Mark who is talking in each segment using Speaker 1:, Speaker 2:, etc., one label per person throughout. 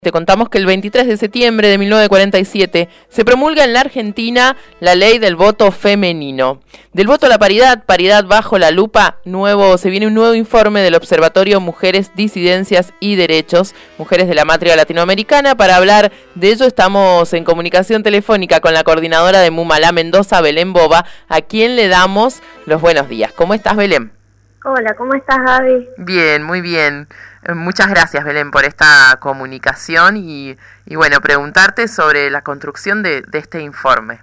Speaker 1: Te contamos que el 23 de septiembre de 1947 se promulga en la Argentina la ley del voto femenino. Del voto a la paridad, paridad bajo la lupa, se viene un nuevo informe del Observatorio Mujeres, Disidencias y Derechos, Mujeres de la Matria Latinoamericana. Para hablar de ello estamos en comunicación telefónica con la coordinadora de Mumalá Mendoza, Belén Boba, a quien le damos los buenos días. ¿Cómo estás, Belén?
Speaker 2: Hola, ¿cómo estás, Gaby?
Speaker 1: Bien, muy bien. Muchas gracias, Belén, por esta comunicación y bueno, preguntarte sobre la construcción de este informe.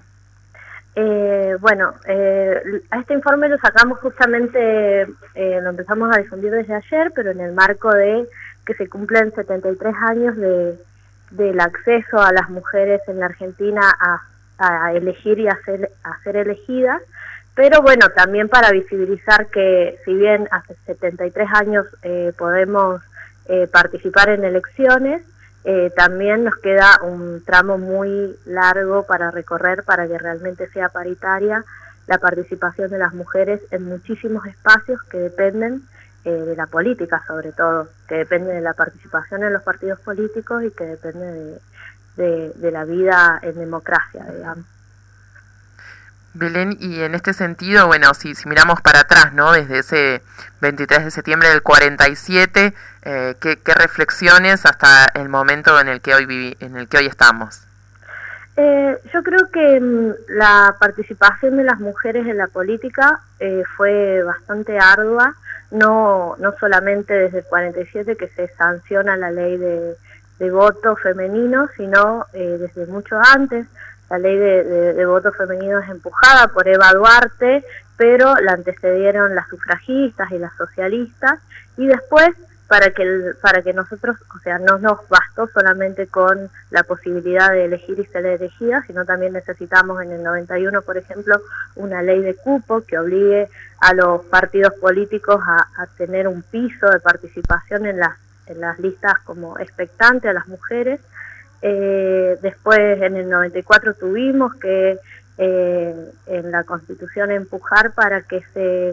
Speaker 2: A este informe lo sacamos justamente, lo empezamos a difundir desde ayer, pero en el marco de que se cumplen 73 años del acceso a las mujeres en la Argentina a elegir y a ser elegidas. Pero bueno, también para visibilizar que si bien hace 73 años podemos participar en elecciones, también nos queda un tramo muy largo para recorrer para que realmente sea paritaria la participación de las mujeres en muchísimos espacios que dependen de la política, sobre todo, que dependen de la participación en los partidos políticos y que dependen de la vida en democracia, digamos.
Speaker 1: Belén, y en este sentido, bueno, si miramos para atrás, ¿no? Desde ese 23 de septiembre del 47, ¿qué reflexiones hasta el momento en el que hoy estamos?
Speaker 2: Yo creo que la participación de las mujeres en la política fue bastante ardua, no solamente desde el 47 que se sanciona la ley de voto femenino, sino desde mucho antes. La ley de voto femenino es empujada por Eva Duarte, pero la antecedieron las sufragistas y las socialistas, y después para que nosotros, o sea, no nos bastó solamente con la posibilidad de elegir y ser elegidas, sino también necesitamos en el 91, por ejemplo, una ley de cupo que obligue a los partidos políticos a tener un piso de participación en las listas como expectante a las mujeres. Después en el 94 tuvimos que en la Constitución empujar para que se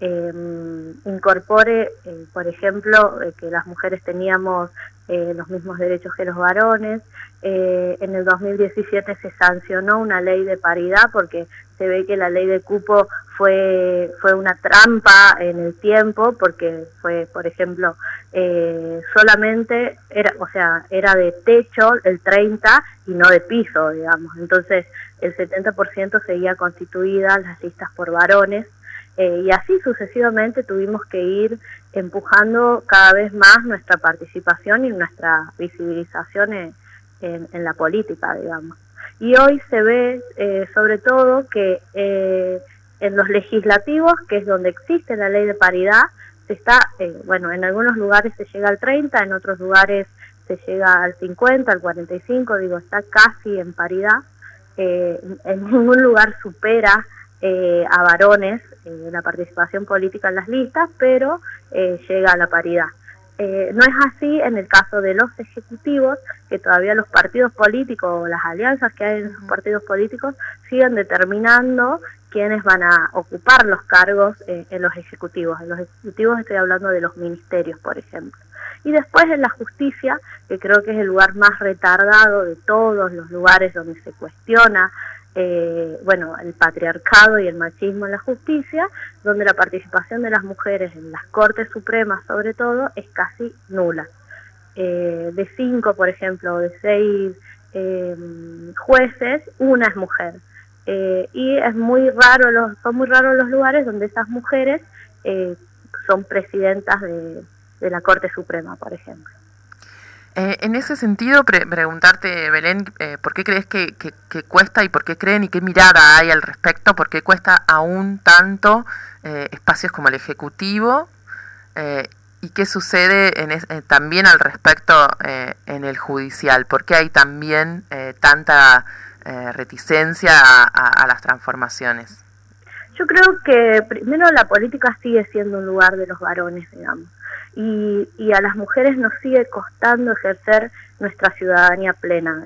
Speaker 2: incorpore, por ejemplo, que las mujeres teníamos los mismos derechos que los varones. En el 2017 se sancionó una ley de paridad porque se ve que la ley de cupo fue una trampa en el tiempo, porque fue, por ejemplo, solamente era de techo el 30 y no de piso, digamos. Entonces el 70% seguía constituidas las listas por varones, y así sucesivamente tuvimos que ir empujando cada vez más nuestra participación y nuestra visibilización en la política, digamos. Y hoy se ve sobre todo que en los legislativos, que es donde existe la ley de paridad, se está, en algunos lugares se llega al 30, en otros lugares se llega al 50, al 45, está casi en paridad. En ningún lugar supera a varones la participación política en las listas, pero llega a la paridad. No es así en el caso de los ejecutivos, que todavía los partidos políticos o las alianzas que hay en esos partidos políticos siguen determinando quiénes van a ocupar los cargos en los ejecutivos. En los ejecutivos estoy hablando de los ministerios, por ejemplo. Y después en la justicia, que creo que es el lugar más retardado de todos los lugares donde se cuestiona el patriarcado y el machismo en la justicia, donde la participación de las mujeres en las Cortes Supremas, sobre todo, es casi nula. De 5, por ejemplo, de 6 jueces, una es mujer. Y son muy raros los lugares donde esas mujeres son presidentas de la Corte Suprema, por ejemplo.
Speaker 1: En ese sentido, preguntarte, Belén, ¿por qué crees que cuesta y por qué creen y qué mirada hay al respecto? ¿Por qué cuesta aún tanto espacios como el Ejecutivo? ¿Y qué sucede también al respecto en el Judicial? ¿Por qué hay también tanta reticencia a las transformaciones?
Speaker 2: Yo creo que primero la política sigue siendo un lugar de los varones, digamos. Y a las mujeres nos sigue costando ejercer nuestra ciudadanía plena.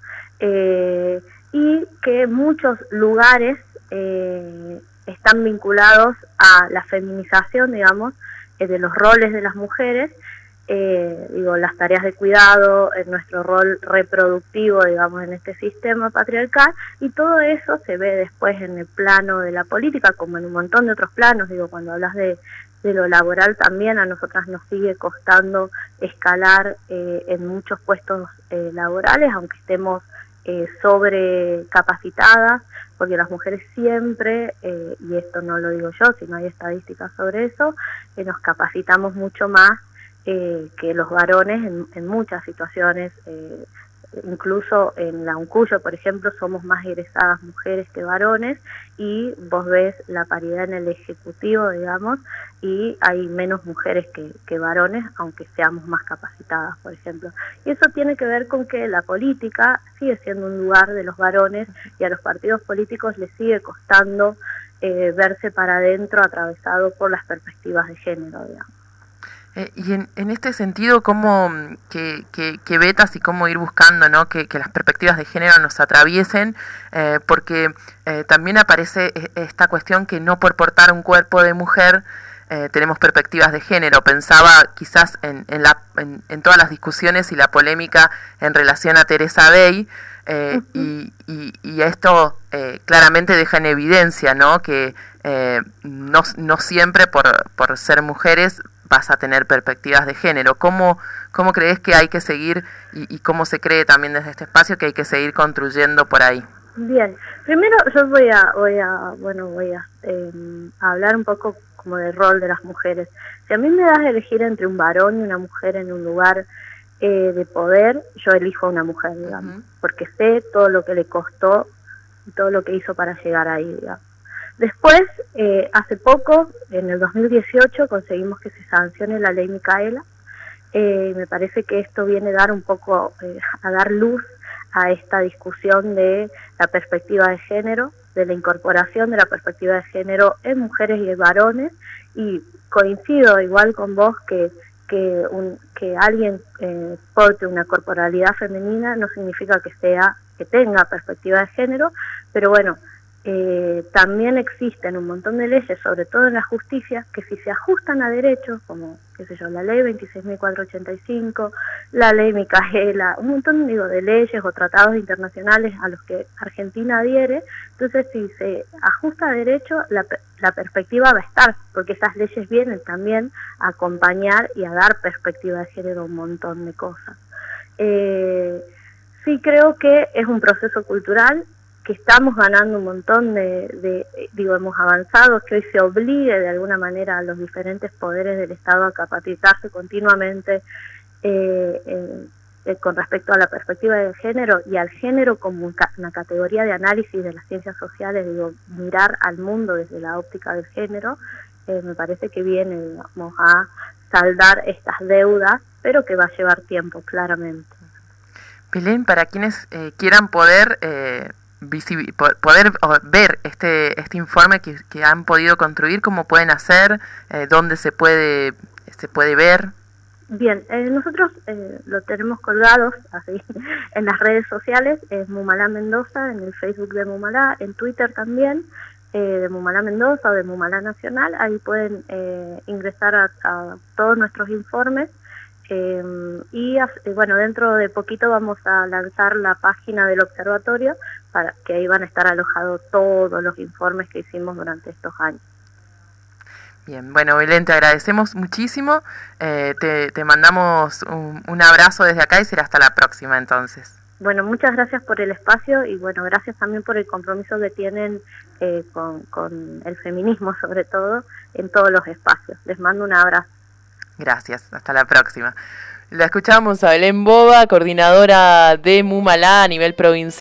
Speaker 2: Y que muchos lugares están vinculados a la feminización, digamos, de los roles de las mujeres, las tareas de cuidado, nuestro rol reproductivo, digamos, en este sistema patriarcal, y todo eso se ve después en el plano de la política, como en un montón de otros planos. Cuando hablas de lo laboral también, a nosotras nos sigue costando escalar en muchos puestos laborales, aunque estemos sobrecapacitadas, porque las mujeres siempre, y esto no lo digo yo, sino hay estadísticas sobre eso, nos capacitamos mucho más que los varones en muchas situaciones. Incluso en la UNCUYO, por ejemplo, somos más egresadas mujeres que varones, y vos ves la paridad en el ejecutivo, digamos, y hay menos mujeres que varones, aunque seamos más capacitadas, por ejemplo. Y eso tiene que ver con que la política sigue siendo un lugar de los varones, y a los partidos políticos les sigue costando verse para adentro, atravesado por las perspectivas de género, digamos.
Speaker 1: Y en este sentido, ¿cómo que vetas y cómo ir buscando, ¿no?, que las perspectivas de género nos atraviesen? Porque también aparece esta cuestión que no por portar un cuerpo de mujer tenemos perspectivas de género. Pensaba quizás en todas las discusiones y la polémica en relación a Teresa Day, y esto claramente deja en evidencia, ¿no?, que no siempre por ser mujeres vas a tener perspectivas de género. ¿Cómo crees que hay que seguir, y cómo se cree también desde este espacio que hay que seguir construyendo por ahí?
Speaker 2: Bien, primero yo voy a hablar un poco como del rol de las mujeres. Si a mí me das a elegir entre un varón y una mujer en un lugar de poder, yo elijo a una mujer, digamos, porque sé todo lo que le costó y todo lo que hizo para llegar ahí, digamos. Después, hace poco, en el 2018, conseguimos que se sancione la ley Micaela. Me parece que esto viene a dar un poco, a dar luz a esta discusión de la perspectiva de género, de la incorporación de la perspectiva de género en mujeres y en varones, y coincido igual con vos que alguien porte una corporalidad femenina no significa que tenga perspectiva de género, pero bueno, también existen un montón de leyes, sobre todo en la justicia, que si se ajustan a derechos, como, qué sé yo, la ley 26.485, la ley Micaela, un montón, de leyes o tratados internacionales a los que Argentina adhiere. Entonces, si se ajusta a derecho, la perspectiva va a estar, porque esas leyes vienen también a acompañar y a dar perspectiva de género a un montón de cosas. Sí creo que es un proceso cultural, que estamos ganando un montón hemos avanzado, que hoy se obligue de alguna manera a los diferentes poderes del Estado a capacitarse continuamente con respecto a la perspectiva del género y al género como una categoría de análisis de las ciencias sociales, mirar al mundo desde la óptica del género. Me parece que viene, digamos, a saldar estas deudas, pero que va a llevar tiempo, claramente.
Speaker 1: Belén, para quienes quieran poder ver este informe que han podido construir, ¿cómo pueden hacer? ¿Dónde se puede ver?
Speaker 2: Bien, nosotros lo tenemos colgados así en las redes sociales, es Mumalá Mendoza, en el Facebook de Mumalá, en Twitter también, de Mumalá Mendoza o de Mumalá Nacional. Ahí pueden ingresar a todos nuestros informes. Bueno, dentro de poquito vamos a lanzar la página del observatorio, para que ahí van a estar alojados todos los informes que hicimos durante estos años.
Speaker 1: Bien, bueno, Belén, te agradecemos muchísimo, te mandamos un abrazo desde acá y será hasta la próxima entonces.
Speaker 2: Bueno, muchas gracias por el espacio y bueno, gracias también por el compromiso que tienen con el feminismo, sobre todo, en todos los espacios. Les mando un abrazo.
Speaker 1: Gracias, hasta la próxima. La escuchamos a Belén Boba, coordinadora de Mumalá a nivel provincial.